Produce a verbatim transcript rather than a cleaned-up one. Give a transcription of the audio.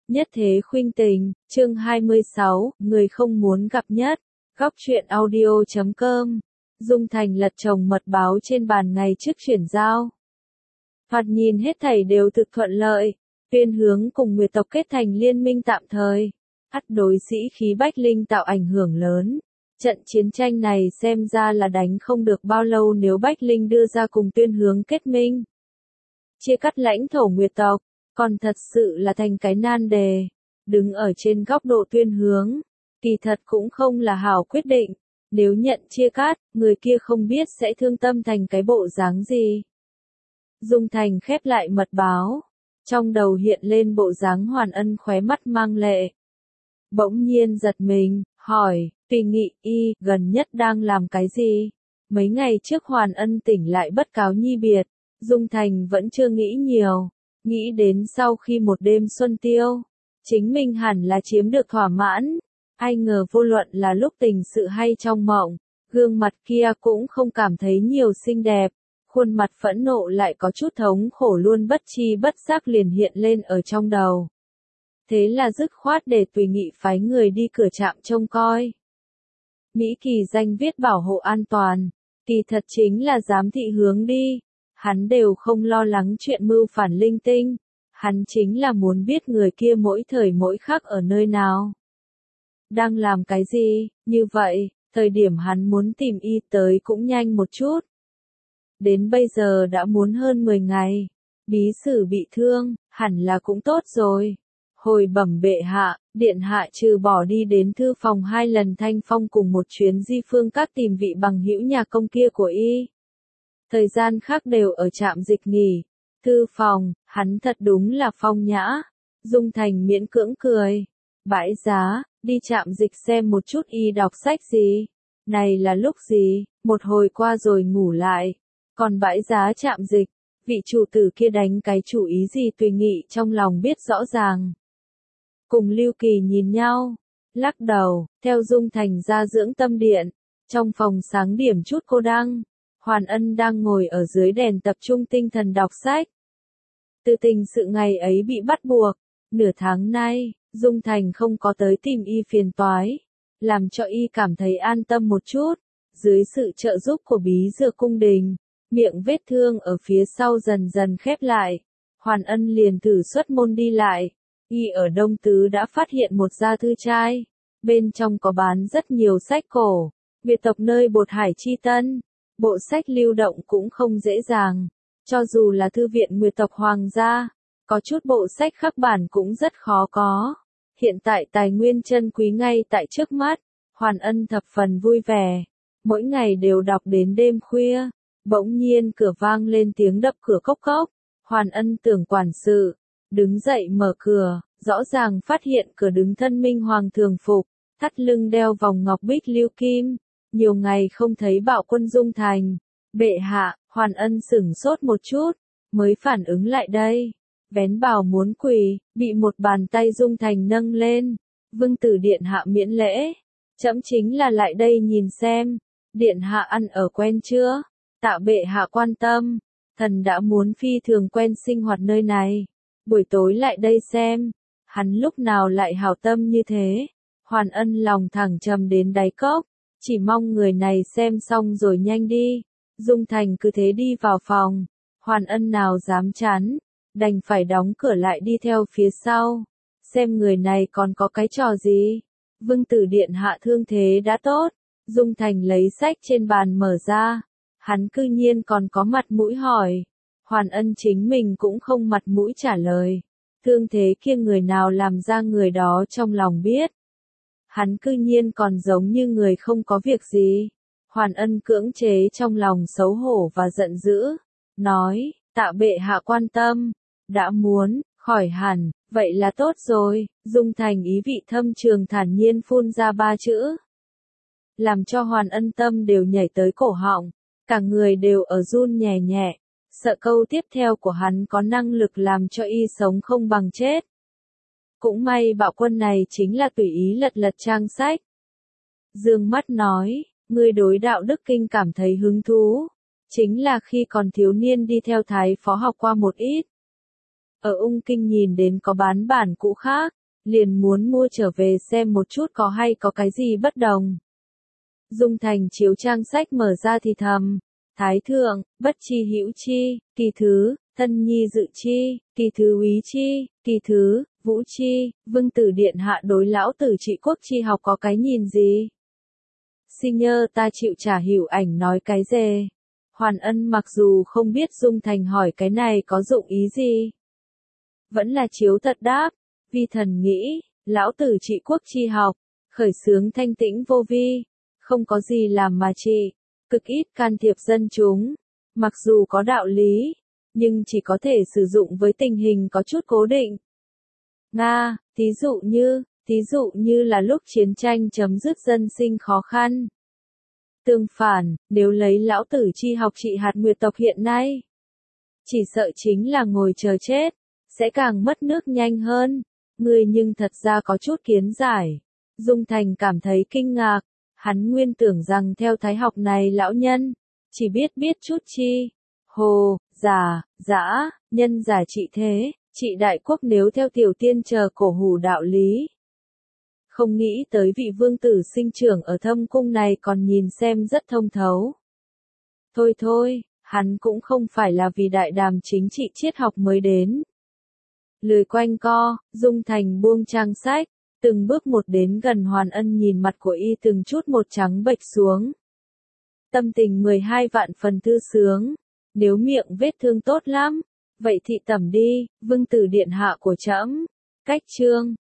Nhất thế khuynh tình, chương hai mươi sáu, người không muốn gặp nhất. Góc truyện audio chấm com. Dung Thành lật chồng mật báo trên bàn ngày trước chuyển giao. Thoạt nhìn hết thảy đều thực thuận lợi. Tuyên Hướng cùng Nguyệt tộc kết thành liên minh tạm thời. Ắt đối sĩ khí Bách Linh tạo ảnh hưởng lớn. Trận chiến tranh này xem ra là đánh không được bao lâu nếu Bách Linh đưa ra cùng Tuyên Hướng kết minh. Chia cắt lãnh thổ Nguyệt tộc, còn thật sự là thành cái nan đề. Đứng ở trên góc độ Tuyên Hướng, kỳ thật cũng không là hảo quyết định. Nếu nhận chia cắt, người kia không biết sẽ thương tâm thành cái bộ dáng gì. Dung Thành khép lại mật báo. Trong đầu hiện lên bộ dáng Hoàn Ân khóe mắt mang lệ. Bỗng nhiên giật mình, hỏi, Tùy Nghị y, gần nhất đang làm cái gì? Mấy ngày trước Hoàn Ân tỉnh lại bất cáo nhi biệt, Dung Thành vẫn chưa nghĩ nhiều. Nghĩ đến sau khi một đêm xuân tiêu, chính mình hẳn là chiếm được thỏa mãn. Ai ngờ vô luận là lúc tình sự hay trong mộng, gương mặt kia cũng không cảm thấy nhiều xinh đẹp. Khuôn mặt phẫn nộ lại có chút thống khổ luôn bất chi bất giác liền hiện lên ở trong đầu. Thế là dứt khoát để Tùy Nghị phái người đi cửa trạm trông coi. Mỹ Kỳ danh viết bảo hộ an toàn, kỳ thật chính là giám thị hướng đi. Hắn đều không lo lắng chuyện mưu phản linh tinh. Hắn chính là muốn biết người kia mỗi thời mỗi khắc ở nơi nào. Đang làm cái gì, như vậy, thời điểm hắn muốn tìm y tới cũng nhanh một chút. Đến bây giờ đã muốn hơn mười ngày. Bí sử bị thương, hẳn là cũng tốt rồi. Hồi bẩm bệ hạ, điện hạ trừ bỏ đi đến thư phòng hai lần thanh phong cùng một chuyến di phương các tìm vị bằng hữu nhà công kia của y. Thời gian khác đều ở trạm dịch nghỉ. Thư phòng, hắn thật đúng là phong nhã. Dung Thành miễn cưỡng cười. Bãi giá, đi trạm dịch xem một chút y đọc sách gì. Này là lúc gì, một hồi qua rồi ngủ lại. Còn bãi giá trạm dịch, vị chủ tử kia đánh cái chủ ý gì Tùy Nghị trong lòng biết rõ ràng. Cùng Lưu Kỳ nhìn nhau, lắc đầu, theo Dung Thành ra dưỡng tâm điện. Trong phòng sáng điểm chút cô đăng. Hoàn Ân đang ngồi ở dưới đèn tập trung tinh thần đọc sách. Từ tình sự ngày ấy bị bắt buộc, nửa tháng nay, Dung Thành không có tới tìm y phiền toái, làm cho y cảm thấy an tâm một chút. Dưới sự trợ giúp của bí dược cung đình, miệng vết thương ở phía sau dần dần khép lại. Hoàn Ân liền thử xuất môn đi lại. Y ở Đông Tứ đã phát hiện một gia thư trai, bên trong có bán rất nhiều sách cổ, Việt tộc nơi Bột Hải Chi Tân. Bộ sách lưu động cũng không dễ dàng, cho dù là thư viện Nguyệt tộc hoàng gia, có chút bộ sách khắc bản cũng rất khó có. Hiện tại tài nguyên chân quý ngay tại trước mắt, Hoàn Ân thập phần vui vẻ, mỗi ngày đều đọc đến đêm khuya. Bỗng nhiên cửa vang lên tiếng đập cửa cốc cốc, Hoàn Ân tưởng quản sự, đứng dậy mở cửa, rõ ràng phát hiện cửa đứng thân minh hoàng thường phục, thắt lưng đeo vòng ngọc bích lưu kim. Nhiều ngày không thấy Bạo Quân Dung Thành. Bệ hạ, Hoàn Ân sửng sốt một chút, mới phản ứng lại đây. Vén bào muốn quỳ, bị một bàn tay Dung Thành nâng lên. Vương tử điện hạ miễn lễ. Trẫm chính là lại đây nhìn xem. Điện hạ ăn ở quen chưa? Tạ bệ hạ quan tâm. Thần đã muốn phi thường quen sinh hoạt nơi này. Buổi tối lại đây xem. Hắn lúc nào lại hảo tâm như thế. Hoàn Ân lòng thẳng trầm đến đáy cốc. Chỉ mong người này xem xong rồi nhanh đi. Dung Thành cứ thế đi vào phòng. Hoàn Ân nào dám chán, đành phải đóng cửa lại đi theo phía sau. Xem người này còn có cái trò gì. Vương tử điện hạ thương thế đã tốt. Dung Thành lấy sách trên bàn mở ra. Hắn cư nhiên còn có mặt mũi hỏi. Hoàn Ân chính mình cũng không mặt mũi trả lời. Thương thế kia người nào làm ra người đó trong lòng biết. Hắn cư nhiên còn giống như người không có việc gì. Hoàn Ân cưỡng chế trong lòng xấu hổ và giận dữ. Nói, tạ bệ hạ quan tâm. Đã muốn, khỏi hẳn, vậy là tốt rồi. Dung Thành ý vị thâm trường thản nhiên phun ra ba chữ. Làm cho Hoàn Ân tâm đều nhảy tới cổ họng. Cả người đều ở run nhẹ nhẹ. Sợ câu tiếp theo của hắn có năng lực làm cho y sống không bằng chết. Cũng may Bạo Quân này chính là tùy ý lật lật trang sách. Dương mắt nói, ngươi đối đạo đức kinh cảm thấy hứng thú. Chính là khi còn thiếu niên đi theo thái phó học qua một ít. Ở ung kinh nhìn đến có bán bản cũ khác, liền muốn mua trở về xem một chút có hay có cái gì bất đồng. Dung Thành chiếu trang sách mở ra thì thầm, Thái thượng, bất chi hữu chi, kỳ thứ, thân nhi dự chi, kỳ thứ úy chi, kỳ thứ, vũ chi, vương tử điện hạ đối lão tử trị quốc chi học có cái nhìn gì? Sinh nhơ ta chịu trả hiểu ảnh nói cái dề. Hoàn Ân mặc dù không biết Dung Thành hỏi cái này có dụng ý gì. Vẫn là chiếu thật đáp, vi thần nghĩ, lão tử trị quốc chi học, khởi xướng thanh tĩnh vô vi, không có gì làm mà trị, cực ít can thiệp dân chúng, mặc dù có đạo lý, nhưng chỉ có thể sử dụng với tình hình có chút cố định. Nga, thí dụ như, thí dụ như là lúc chiến tranh chấm dứt dân sinh khó khăn. Tương phản, nếu lấy lão tử chi học trị hạt nguyệt tộc hiện nay, chỉ sợ chính là ngồi chờ chết, sẽ càng mất nước nhanh hơn. Người nhưng thật ra có chút kiến giải. Dung Thành cảm thấy kinh ngạc, hắn nguyên tưởng rằng theo thái học này lão nhân, chỉ biết biết chút chi. Hồ, giả, dã, nhân giả trị thế, trị đại quốc nếu theo tiểu tiên chờ cổ hủ đạo lý. Không nghĩ tới vị vương tử sinh trưởng ở thâm cung này còn nhìn xem rất thông thấu. Thôi thôi, hắn cũng không phải là vì đại đàm chính trị triết học mới đến. Lười quanh co, Dung Thành buông trang sách, từng bước một đến gần Hoàn Ân nhìn mặt của y từng chút một trắng bệch xuống. Tâm tình mười hai vạn phần thư sướng, nếu miệng vết thương tốt lắm, vậy thị tẩm đi, vương tử điện hạ của trẫm. Cách chương